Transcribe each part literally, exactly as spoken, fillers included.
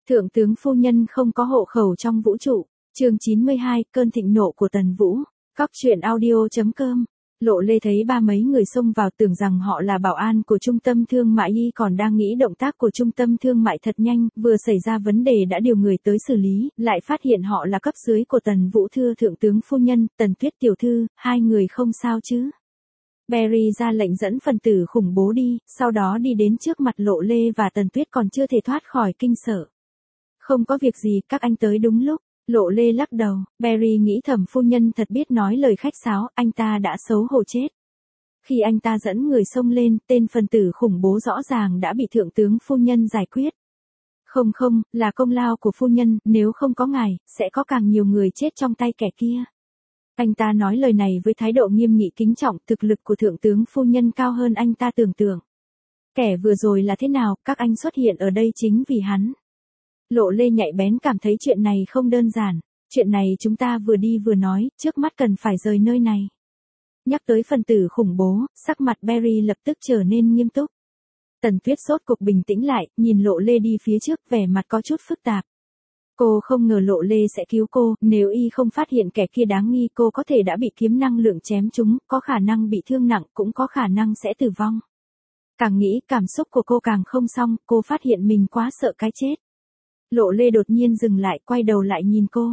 Thượng tướng phu nhân không có hộ khẩu trong vũ trụ. Chương chín mươi hai, cơn thịnh nộ của Tần Vũ. Cóc truyện audio chấm com. Lộ Lê thấy ba mấy người xông vào tưởng rằng họ là bảo an của trung tâm thương mại y còn đang nghĩ động tác của trung tâm thương mại thật nhanh, vừa xảy ra vấn đề đã điều người tới xử lý, lại phát hiện họ là cấp dưới của Tần Vũ. Thưa thượng tướng phu nhân, Tần Tuyết tiểu thư, hai người không sao chứ? Barry ra lệnh dẫn phần tử khủng bố đi, sau đó đi đến trước mặt Lộ Lê và Tần Tuyết còn chưa thể thoát khỏi kinh sợ. Không có việc gì, các anh tới đúng lúc. Lộ Lê lắc đầu, Barry nghĩ thầm phu nhân thật biết nói lời khách sáo, anh ta đã xấu hổ chết. Khi anh ta dẫn người xông lên, tên phần tử khủng bố rõ ràng đã bị thượng tướng phu nhân giải quyết. Không không, là công lao của phu nhân, nếu không có ngài, sẽ có càng nhiều người chết trong tay kẻ kia. Anh ta nói lời này với thái độ nghiêm nghị kính trọng, thực lực của thượng tướng phu nhân cao hơn anh ta tưởng tượng. Kẻ vừa rồi là thế nào, các anh xuất hiện ở đây chính vì hắn. Lộ Lê nhạy bén cảm thấy chuyện này không đơn giản, chuyện này chúng ta vừa đi vừa nói, trước mắt cần phải rời nơi này. Nhắc tới phần tử khủng bố, sắc mặt Barry lập tức trở nên nghiêm túc. Tần Tuyết sốt cục bình tĩnh lại, nhìn Lộ Lê đi phía trước, vẻ mặt có chút phức tạp. Cô không ngờ Lộ Lê sẽ cứu cô, nếu y không phát hiện kẻ kia đáng nghi cô có thể đã bị kiếm năng lượng chém trúng, có khả năng bị thương nặng, cũng có khả năng sẽ tử vong. Càng nghĩ cảm xúc của cô càng không xong, cô phát hiện mình quá sợ cái chết. Lộ Lê đột nhiên dừng lại, quay đầu lại nhìn cô.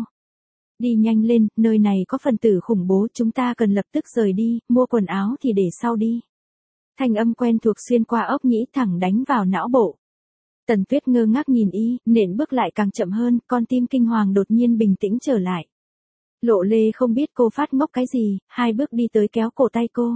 Đi nhanh lên, nơi này có phần tử khủng bố, chúng ta cần lập tức rời đi, mua quần áo thì để sau đi. Thanh âm quen thuộc xuyên qua óc nhĩ thẳng đánh vào não bộ. Tần Tuyết ngơ ngác nhìn y, nện bước lại càng chậm hơn, con tim kinh hoàng đột nhiên bình tĩnh trở lại. Lộ Lê không biết cô phát ngốc cái gì, hai bước đi tới kéo cổ tay cô.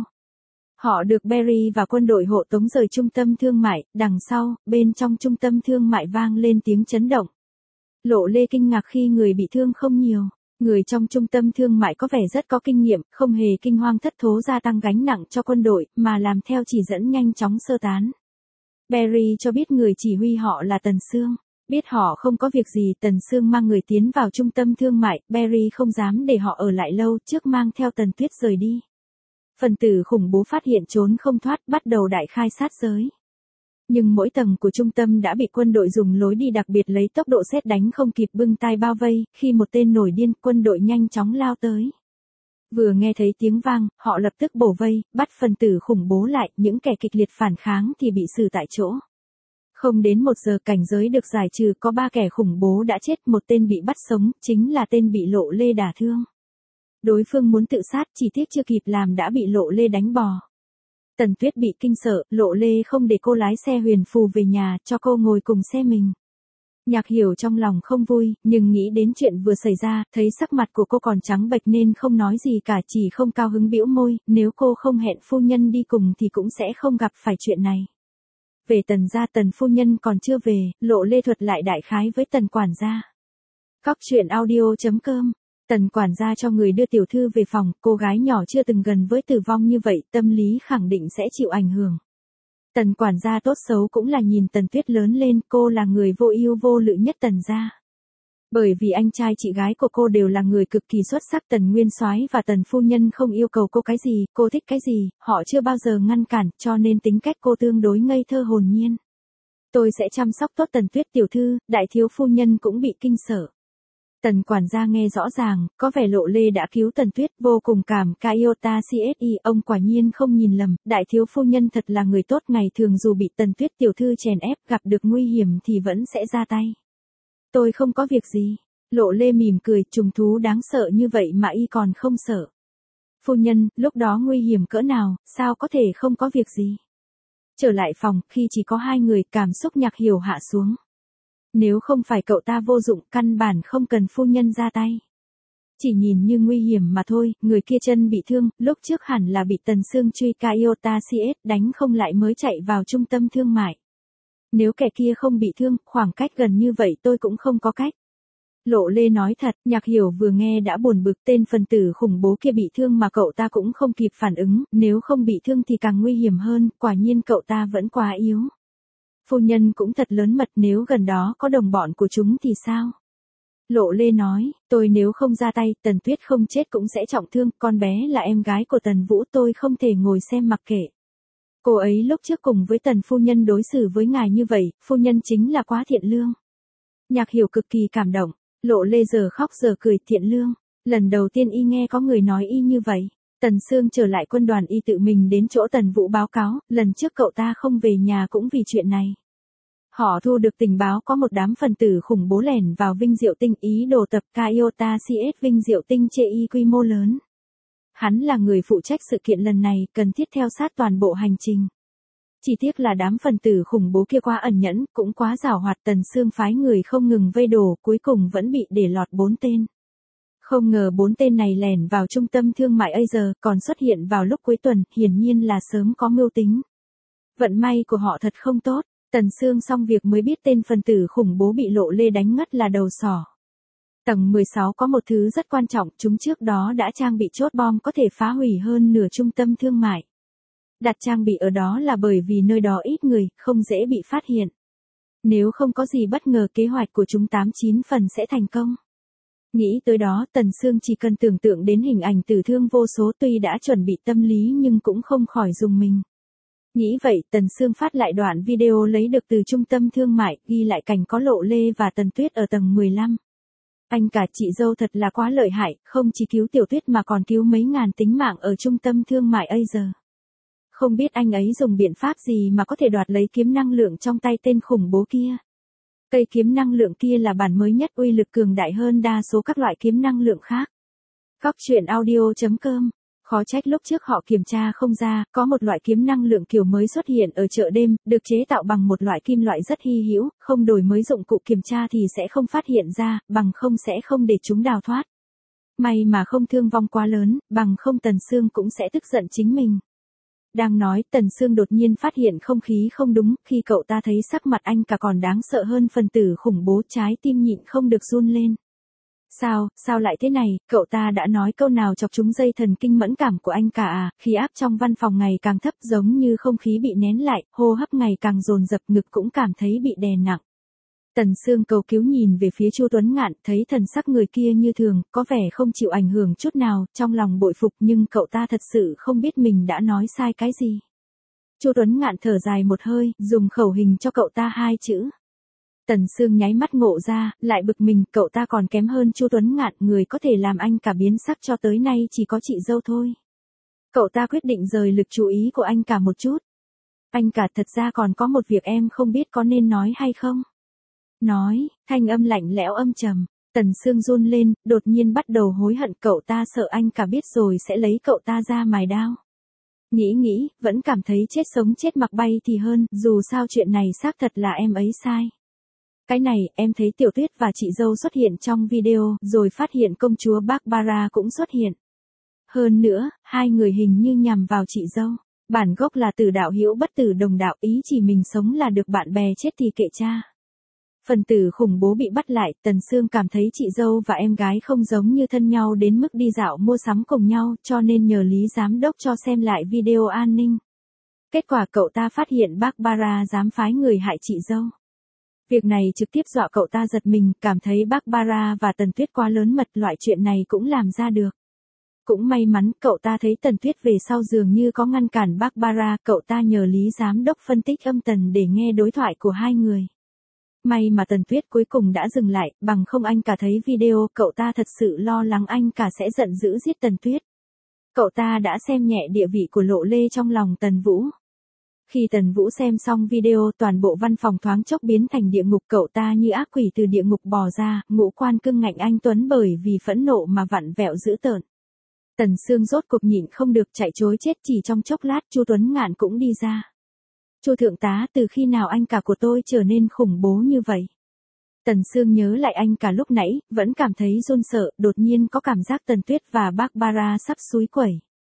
Họ được Barry và quân đội hộ tống rời trung tâm thương mại, đằng sau, bên trong trung tâm thương mại vang lên tiếng chấn động. Lộ Lê kinh ngạc khi người bị thương không nhiều. Người trong trung tâm thương mại có vẻ rất có kinh nghiệm, không hề kinh hoang thất thố gia tăng gánh nặng cho quân đội, mà làm theo chỉ dẫn nhanh chóng sơ tán. Barry cho biết người chỉ huy họ là Tần Sương. Biết họ không có việc gì, Tần Sương mang người tiến vào trung tâm thương mại, Barry không dám để họ ở lại lâu, trước mang theo Tần Tuyết rời đi. Phần tử khủng bố phát hiện trốn không thoát, bắt đầu đại khai sát giới. Nhưng mỗi tầng của trung tâm đã bị quân đội dùng lối đi đặc biệt lấy tốc độ sét đánh không kịp bưng tay bao vây, khi một tên nổi điên, quân đội nhanh chóng lao tới. Vừa nghe thấy tiếng vang, họ lập tức bổ vây, bắt phần tử khủng bố lại, những kẻ kịch liệt phản kháng thì bị xử tại chỗ. Không đến một giờ cảnh giới được giải trừ, có ba kẻ khủng bố đã chết, một tên bị bắt sống, chính là tên bị Lộ Lê đả thương. Đối phương muốn tự sát, chỉ tiếc chưa kịp làm đã bị Lộ Lê đánh bò. Tần Tuyết bị kinh sợ, Lộ Lê không để cô lái xe huyền phù về nhà, cho cô ngồi cùng xe mình. Nhạc Hiểu trong lòng không vui, nhưng nghĩ đến chuyện vừa xảy ra, thấy sắc mặt của cô còn trắng bệch nên không nói gì cả, chỉ không cao hứng bĩu môi, nếu cô không hẹn phu nhân đi cùng thì cũng sẽ không gặp phải chuyện này. Về Tần gia, Tần phu nhân còn chưa về, Lộ Lê thuật lại đại khái với Tần quản gia. Cóc truyện audio chấm com. Tần quản gia cho người đưa tiểu thư về phòng, cô gái nhỏ chưa từng gần với tử vong như vậy, tâm lý khẳng định sẽ chịu ảnh hưởng. Tần quản gia tốt xấu cũng là nhìn Tần Tuyết lớn lên, cô là người vô ưu vô lự nhất Tần gia. Bởi vì anh trai chị gái của cô đều là người cực kỳ xuất sắc, Tần Nguyên Soái và Tần phu nhân không yêu cầu cô cái gì, cô thích cái gì, họ chưa bao giờ ngăn cản, cho nên tính cách cô tương đối ngây thơ hồn nhiên. Tôi sẽ chăm sóc tốt Tần Tuyết tiểu thư, đại thiếu phu nhân cũng bị kinh sợ. Tần quản gia nghe rõ ràng, có vẻ Lộ Lê đã cứu Tần Tuyết, vô cùng cảm ca Iota xê ét i, ông quả nhiên không nhìn lầm, đại thiếu phu nhân thật là người tốt, ngày thường dù bị Tần Tuyết tiểu thư chèn ép, gặp được nguy hiểm thì vẫn sẽ ra tay. Tôi không có việc gì. Lộ Lê mỉm cười, trùng thú đáng sợ như vậy mà y còn không sợ. Phu nhân, lúc đó nguy hiểm cỡ nào, sao có thể không có việc gì. Trở lại phòng, khi chỉ có hai người, cảm xúc Nhạc Hiểu hạ xuống. Nếu không phải cậu ta vô dụng, căn bản không cần phu nhân ra tay. Chỉ nhìn như nguy hiểm mà thôi, người kia chân bị thương, lúc trước hẳn là bị Tần Sương truy ca Iota xê ét, đánh không lại mới chạy vào trung tâm thương mại. Nếu kẻ kia không bị thương, khoảng cách gần như vậy tôi cũng không có cách. Lộ Lê nói thật, Nhạc Hiểu vừa nghe đã buồn bực, tên phần tử khủng bố kia bị thương mà cậu ta cũng không kịp phản ứng, nếu không bị thương thì càng nguy hiểm hơn, quả nhiên cậu ta vẫn quá yếu. Phu nhân cũng thật lớn mật, nếu gần đó có đồng bọn của chúng thì sao? Lộ Lê nói, tôi nếu không ra tay, Tần Tuyết không chết cũng sẽ trọng thương, con bé là em gái của Tần Vũ, tôi không thể ngồi xem mặc kệ. Cô ấy lúc trước cùng với Tần phu nhân đối xử với ngài như vậy, phu nhân chính là quá thiện lương. Nhạc Hiểu cực kỳ cảm động, Lộ Lê giờ khóc giờ cười thiện lương. Lần đầu tiên y nghe có người nói y như vậy. Tần Sương trở lại quân đoàn y tự mình đến chỗ Tần Vũ báo cáo, lần trước cậu ta không về nhà cũng vì chuyện này. Họ thu được tình báo có một đám phần tử khủng bố lẻn vào Vinh Diệu Tinh ý đồ tập Kaiota xê ét Vinh Diệu Tinh chê y quy mô lớn. Hắn là người phụ trách sự kiện lần này, cần thiết theo sát toàn bộ hành trình. Chỉ tiếc là đám phần tử khủng bố kia quá ẩn nhẫn, cũng quá giàu hoạt. Tần Sương phái người không ngừng vây đổ, cuối cùng vẫn bị để lọt bốn tên. Không ngờ bốn tên này lẻn vào trung tâm thương mại Asia, còn xuất hiện vào lúc cuối tuần, hiển nhiên là sớm có mưu tính. Vận may của họ thật không tốt, Tần Sương xong việc mới biết tên phần tử khủng bố bị Lộ Lê đánh ngất là đầu sỏ. Tầng mười sáu có một thứ rất quan trọng, chúng trước đó đã trang bị chốt bom có thể phá hủy hơn nửa trung tâm thương mại. Đặt trang bị ở đó là bởi vì nơi đó ít người, không dễ bị phát hiện. Nếu không có gì bất ngờ kế hoạch của chúng tám chín phần sẽ thành công. Nghĩ tới đó, Tần Sương chỉ cần tưởng tượng đến hình ảnh tử thương vô số, tuy đã chuẩn bị tâm lý nhưng cũng không khỏi rùng mình. Nghĩ vậy, Tần Sương phát lại đoạn video lấy được từ trung tâm thương mại, ghi lại cảnh có Lộ Lê và Tần Tuyết ở tầng mười lăm. Anh cả chị dâu thật là quá lợi hại, không chỉ cứu Tiểu Tuyết mà còn cứu mấy ngàn tính mạng ở trung tâm thương mại Asia. Không biết anh ấy dùng biện pháp gì mà có thể đoạt lấy kiếm năng lượng trong tay tên khủng bố kia. Cây kiếm năng lượng kia là bản mới nhất, uy lực cường đại hơn đa số các loại kiếm năng lượng khác. Cóc truyện audio chấm com. Khó trách lúc trước họ kiểm tra không ra, có một loại kiếm năng lượng kiểu mới xuất hiện ở chợ đêm, được chế tạo bằng một loại kim loại rất hy hữu, không đổi mới dụng cụ kiểm tra thì sẽ không phát hiện ra, bằng không sẽ không để chúng đào thoát. May mà không thương vong quá lớn, bằng không Tần Sương cũng sẽ tức giận chính mình. Đang nói, Tần Sương đột nhiên phát hiện không khí không đúng, khi cậu ta thấy sắc mặt anh cả còn đáng sợ hơn phần tử khủng bố, trái tim nhịn không được run lên. Sao, sao lại thế này, cậu ta đã nói câu nào chọc trúng dây thần kinh mẫn cảm của anh cả à, khí áp trong văn phòng ngày càng thấp giống như không khí bị nén lại, hô hấp ngày càng dồn dập, ngực cũng cảm thấy bị đè nặng. Tần Sương cầu cứu nhìn về phía Chu Tuấn Ngạn, thấy thần sắc người kia như thường, có vẻ không chịu ảnh hưởng chút nào, trong lòng bội phục nhưng cậu ta thật sự không biết mình đã nói sai cái gì. Chu Tuấn Ngạn thở dài một hơi, dùng khẩu hình cho cậu ta hai chữ. Tần Sương nháy mắt ngộ ra, lại bực mình, cậu ta còn kém hơn Chu Tuấn Ngạn, người có thể làm anh cả biến sắc cho tới nay chỉ có chị dâu thôi. Cậu ta quyết định rời lực chú ý của anh cả một chút. Anh cả, thật ra còn có một việc em không biết có nên nói hay không. Nói, thanh âm lạnh lẽo âm trầm. Tần Sương run lên, đột nhiên bắt đầu hối hận, cậu ta sợ anh cả biết rồi sẽ lấy cậu ta ra mài đao. Nghĩ nghĩ, vẫn cảm thấy chết sống chết mặc bay thì hơn, dù sao chuyện này xác thật là em ấy sai. Cái này, em thấy Tiểu Tuyết và chị dâu xuất hiện trong video, rồi phát hiện công chúa Barbara cũng xuất hiện. Hơn nữa, hai người hình như nhằm vào chị dâu. Bản gốc là từ đạo hữu bất tử đồng đạo, ý chỉ mình sống là được, bạn bè chết thì kệ cha. Phần tử khủng bố bị bắt lại, Tần Sương cảm thấy chị dâu và em gái không giống như thân nhau đến mức đi dạo mua sắm cùng nhau, cho nên nhờ Lý Giám đốc cho xem lại video an ninh. Kết quả cậu ta phát hiện Barbara dám phái người hại chị dâu. Việc này trực tiếp dọa cậu ta giật mình, cảm thấy Barbara và Tần Tuyết quá lớn mật, loại chuyện này cũng làm ra được. Cũng may mắn, cậu ta thấy Tần Tuyết về sau dường như có ngăn cản Barbara, cậu ta nhờ Lý Giám đốc phân tích âm tần để nghe đối thoại của hai người. May mà Tần Tuyết cuối cùng đã dừng lại, bằng không anh cả thấy video, cậu ta thật sự lo lắng anh cả sẽ giận dữ giết Tần Tuyết. Cậu ta đã xem nhẹ địa vị của Lộ Lê trong lòng Tần Vũ. Khi Tần Vũ xem xong video, toàn bộ văn phòng thoáng chốc biến thành địa ngục, cậu ta như ác quỷ từ địa ngục bò ra, ngũ quan cưng ngạnh anh tuấn bởi vì phẫn nộ mà vặn vẹo dữ tợn. Tần Sương rốt cục nhịn không được chạy trối chết, chỉ trong chốc lát Chu Tuấn Ngạn cũng đi ra. Chu thượng tá, từ khi nào anh cả của tôi trở nên khủng bố như vậy? Tần Sương nhớ lại anh cả lúc nãy, vẫn cảm thấy run sợ, đột nhiên có cảm giác Tần Tuyết và Barbara sắp xúi quẩy.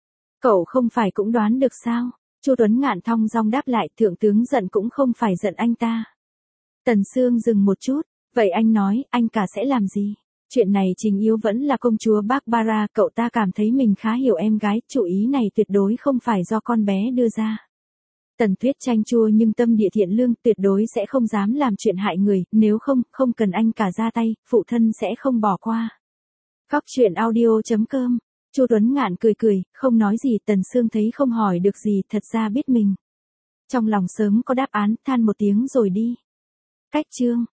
Cậu không phải cũng đoán được sao? Chu Tuấn Ngạn thong dong đáp lại, thượng tướng giận cũng không phải giận anh ta. Tần Sương dừng một chút, vậy anh nói, anh cả sẽ làm gì? Chuyện này chính yếu vẫn là công chúa Barbara, cậu ta cảm thấy mình khá hiểu em gái, chủ ý này tuyệt đối không phải do con bé đưa ra. Tần Tuyết chanh chua nhưng tâm địa thiện lương, tuyệt đối sẽ không dám làm chuyện hại người, nếu không, không cần anh cả ra tay, phụ thân sẽ không bỏ qua. Cóc truyện audio chấm com. Chu Tuấn Ngạn cười cười, không nói gì. Tần Sương thấy không hỏi được gì, thật ra biết mình trong lòng sớm có đáp án, than một tiếng rồi đi. Cách chương